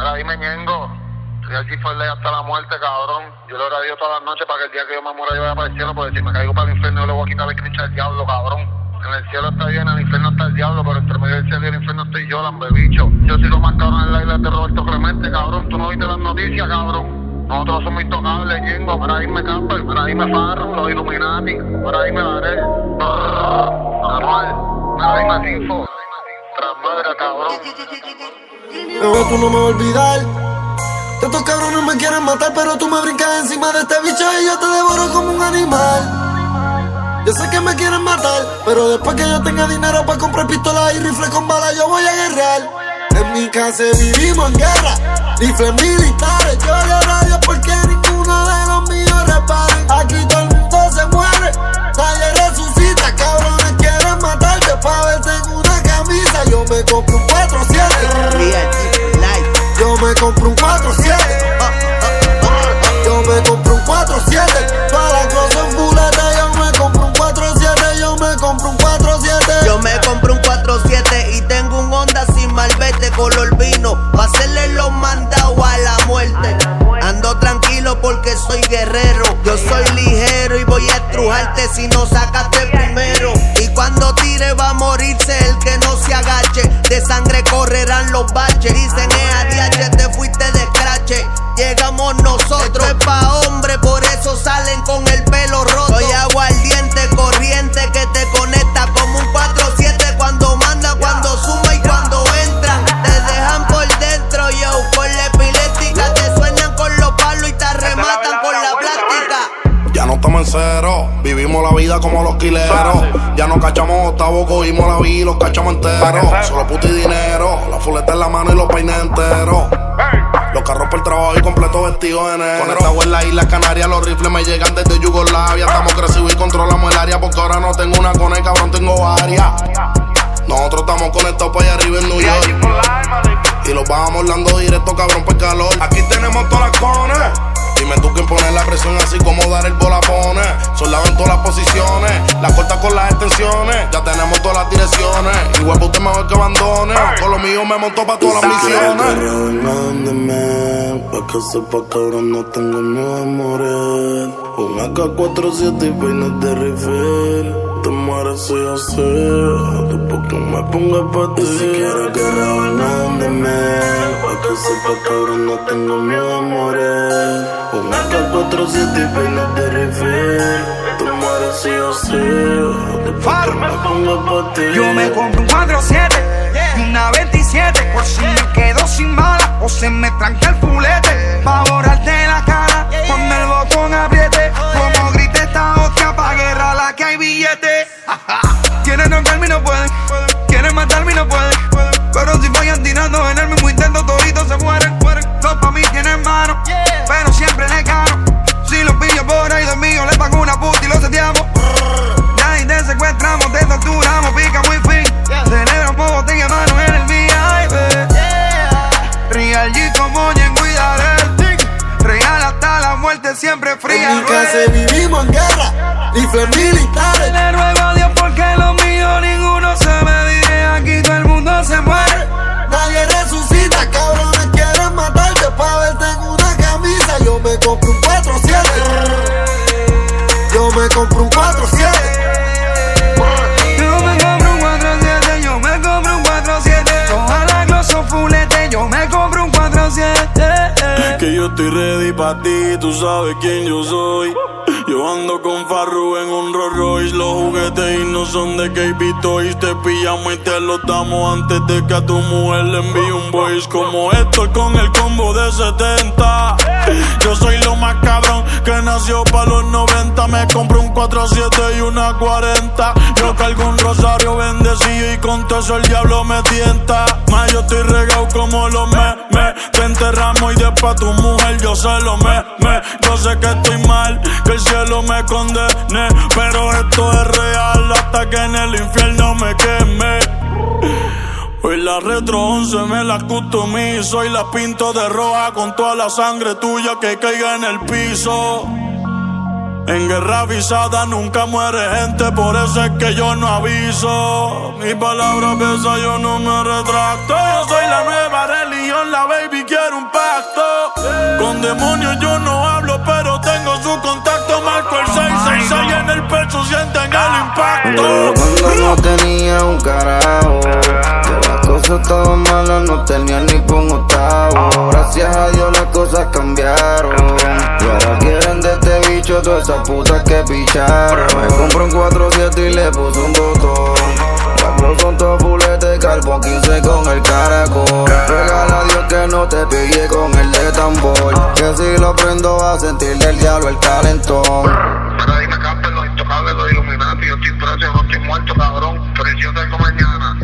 Mira, dime, Ñengo. Estoy allí por ley hasta la muerte, cabrón. Yo le oré a Dios todas las noches para que el día que yo me muera yo vaya para el cielo, porque si me caigo para el infierno yo le voy a quitar el crincha al diablo, cabrón. En el cielo está bien, en el infierno está el diablo, pero entre medio del cielo y el infierno estoy yo, lambebicho. Yo soy lo más cabrón en la isla de Roberto Clemente, cabrón. Tú no viste las noticias, cabrón. Nosotros somos intocables, Ñengo. Mira, dime Camper, mira, dime Farro, los Illuminati, mira, dime Darel, Anual, mira, dime Sinfo, Transmadre, cabrón. Bebé, tú no me vas a olvidar. Estos cabrones me quieren matar, pero tú me brincas encima de este bicho y yo te devoro como un animal. Yo sé que me quieren matar, pero después que yo tenga dinero para comprar pistolas y rifles con balas, yo voy a guerrear. En mi casa vivimos en guerra, rifles militares. Yo lloro a Dios porque ninguno de los míos reparen. Aquí todo el mundo se muere, nadie resucita. Cabrones quieren matarte pa' verte en una camisa. Yo me compro un 4-7. Yo me compro un 4-7. Yo me compro un 4-7. Para la close en fuleta. Yo me compro un 4-7. Yo me compro un 4-7. Yo me compro un 4-7 y tengo un Honda sin malvete color vino, pa' hacerle los mandados a la muerte. Ando tranquilo porque soy guerrero. Yo soy ligero y voy a estrujarte si no sacaste primero. Y cuando tire va a morirse el que no se agache. De sangre correrán los baches. Dicen ADH, te fuiste de escrache. Llegamos nosotros, esto es pa' hombre, por eso salen con el pelo roto. Soy aguardiente, corriente que te conecta como un 4-7. Cuando manda, cuando suma y cuando entra, te dejan por dentro, yo, por la epiléptica. Te sueñan con los palos y te rematan con la plástica. Ya no estamos en cero, vivimos la vida como los quileros. Ya no cachamos octavo, cogimos la vida y los cachamos enteros. Solo puto y dinero, la fuleta en la mano y los peines enteros. Los carros por el trabajo y completo vestidos de negro. Conectado en la isla Canarias, los rifles me llegan desde Yugoslavia. Estamos crecidos y controlamos el área, porque ahora no tengo una con el cabrón, tengo varias. Nosotros estamos conectados para allá arriba en New York, y los vamos dando directo, cabrón, por calor. Aquí tenemos todas las cones. Dime tú quién pone la presión, así como dar el bola pone. Soldado en todas las posiciones, la corta con las extensiones. Ya tenemos todas las direcciones. Igual que usted mejor que abandone. Con lo mío me montó pa' todas las misiones. Pa' que sepa, cabrón, no tengo miedo a morir. Un AK-47 y peines de rifle. Te mueres si yo sé. Después que me ponga pa' ti. Y si quieres guerra, mándame. Pa' que sepa, cabrón, no tengo miedo a morir. Un AK-47 y peines de rifle. Te mueres si yo sé. Después que me ponga pa' ti. Yo me compro un 4-7 y una 27. Por si me quedo sin balas o se me tranca el fulete. Pa' borrarte la cara cuando el botón apriete. Como grite esta hostia pa' guerra la que hay billete. Quieren noquearme y no pueden, quieren matarme y no pueden. Pero si vayan tirando en el mismo intento toditos se mueren. Todos pa' mí tienen mano, pero siempre le gano. Si los pillo por ahí de mío le pago una puta y los seteamos. Ya y te secuestramos, te torturamos, pica muy fin. Celebramos botella mano en el VIP. Real G como Ñengo y Darel. Real hasta la muerte siempre fría. En mi casa vivimos en guerra, rifles militares. Le ruego a Dios porque los míos ninguno se me diré. Aquí todo el mundo se muere, nadie resucita. Cabrones quieren matarte pa' verte en una camisa. Yo me compro un 4-7. Yo me compro un 4-7. Yo me compro un 4-7. Yo me compro un 4-7. Ojalá que son fulete. Yo me compro un 4-7. Que yo estoy ready pa' ti, tú sabes quién yo soy. Yo ando con Farru en un Rolls Royce. Los juguetes y no son de KB Toys. Te pillamos y te los damos antes de que a tu mujer le envíe un voice. Como Héctor con el combo de 70. Yo soy lo más cabrón que nació pa' los 90. Me compro un 4-7 y una 40. Yo cargo un rosario bendecido y con todo eso el diablo me tienta. Más yo estoy regado como los memes. Te enterramos y después a tu mujer yo se lo me. Yo sé que estoy mal, que el cielo me condene, pero esto es real hasta que en el infierno me queme. Hoy la Retro 11 me la customizo y la pinto de roja con toda la sangre tuya que caiga en el piso. En guerra avisada nunca muere gente, por eso es que yo no aviso. Mi palabra pesa, yo no me retracto. Yo soy la nueva religión, la baby quiere un pacto. Con demonios yo no hablo, pero tengo su contacto. Marco el 666 en el pecho, sienten el impacto. Cuando no tenía un carajo, que las cosas estaban malas, no tenía ni por un octavo. Gracias a Dios las cosas cambiaron, y ahora quieren de este bicho todas esas putas que picharon. Me compré un 4-7 y le puse un botón. Las closas son todos fuletes, carbón 15 con el caracol. Regala a Dios que no te pegue con el de tambor, que si lo prendo va a sentir del diablo el calentón. Mira, dime Casper, los intocables, los Illuminati. Yo estoy preso, yo no estoy muerto, cabrón. Pero yo tengo mañana.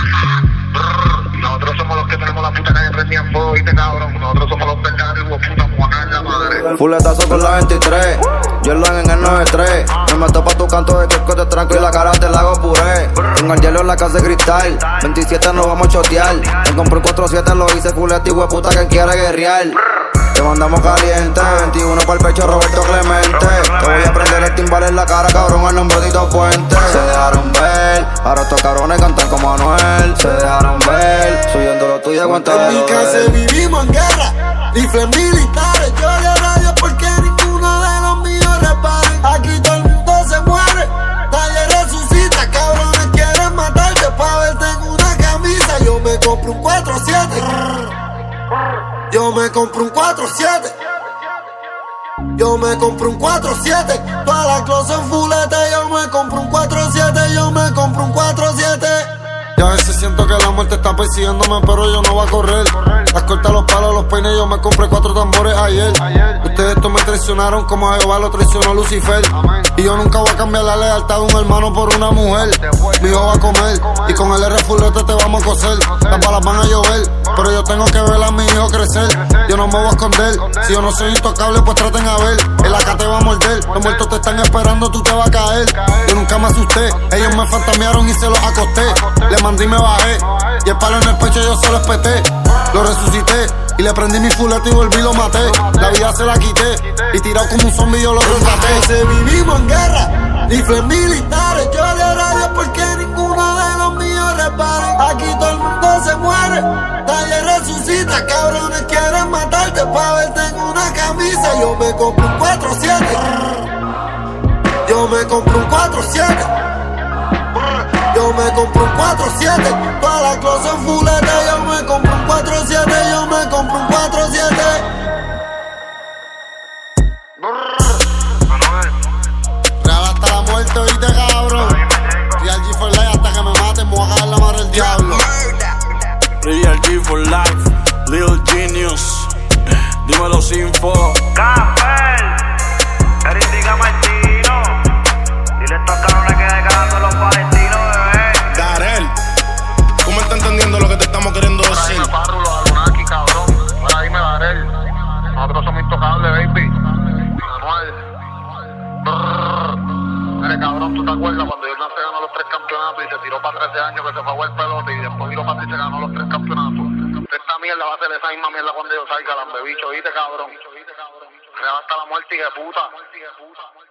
Nosotros somos los que tenemos la puta calle prendida en fuego, ¿viste, cabrón? Nosotros somos los verdaderos, hubo puta muacaña, madre. Fuletazo con la 23, Jordan en el 93. Me meto pa' tu canto de que te tranco y la cara te la hago puré. Tengo el hielo en la casa de cristal, 27 nos vamos a chotear. Me compré un 4-7, lo hice fuleta y hueputa que quiere guerrear. Te mandamos caliente, 21 para el pecho Roberto Clemente. Te voy a prender el timbal en la cara, cabrón, al nombre de Tito Puente. Se dejaron ver, ahora estos cabrones cantan como Anuel. Se dejaron ver, subiendo lo tuyo, aguanta. En mi casa vivimos en guerra, rifles militares. Yo le radio porque ninguno de los míos reparen. Aquí todo el mundo se muere, nadie resucita. Cabrones quieren matarte pa' verte en una camisa. Yo me compro un 4-7. Yo me compro un 4-7. Yo me compro un 4-7. Todas las closas en fulete. Yo me compro un 4-7. Yo me compro un 4-7. Y a veces siento que la muerte está persiguiéndome, pero yo no voy a correr. Las cortas, los palos, los peines, yo me compré 4 tambores ayer. Ustedes me traicionaron como a Jehová lo traicionó Lucifer. Y yo nunca voy a cambiar la lealtad de un hermano por una mujer. Mi hijo va a comer y con el R fulete te vamos a coser. Las balas van a llover, pero yo tengo que ver a mi hijo crecer. Yo no me voy a esconder, si yo no soy intocable pues traten a ver. El acá te va a morder, los muertos te están esperando, tú te vas a caer. Yo nunca me asusté, ellos me fantamearon y se los acosté. Le mandé y me bajé, y el palo en el pecho yo solo espeté. Lo resucité y le prendí mi fulete y volví y lo maté. La vida se la quité y tirado como un zombie yo lo rescaté. Vivimos en guerra, rifles militares. Yo le radio porque ninguno de los míos reparen. Aquí todo el mundo se muere, nadie resucita. Cabrones quieren matarte pa' verte en una camisa. Yo me compro un 4-7. Yo me compro un 4-7. Yo me compro un 4-7. Todas las closas en fulete. Yo me compro un 4-7. Yo me compro un 4-7. Real hasta la muerte, oíste, cabrón. Real G for life hasta que me maten, me voy a cagar la madre del diablo. Real G for life, Lil Genius. Dímelo sin fo. Casper, Eric Martino. Dile a estos cabrones que dejando los palestinos, bebé. Darel, ¿tú me estás entendiendo lo que te estamos queriendo Ahora decir? dime Farru, los Anunnaki, cabrón. Ahora dime Darel. Nosotros somos intocables, baby. Manuel. Mire, cabrón, ¿tú te acuerdas cuando Jordan se ganó los 3 campeonatos y se tiró para 13 años que se fue a jugar pelota y después tiró para y se ganó los 3 campeonatos? Esta mierda va a ser esa misma mierda cuando yo salga, lambebicho, ¿viste, cabrón? Real hasta la muerte y de puta.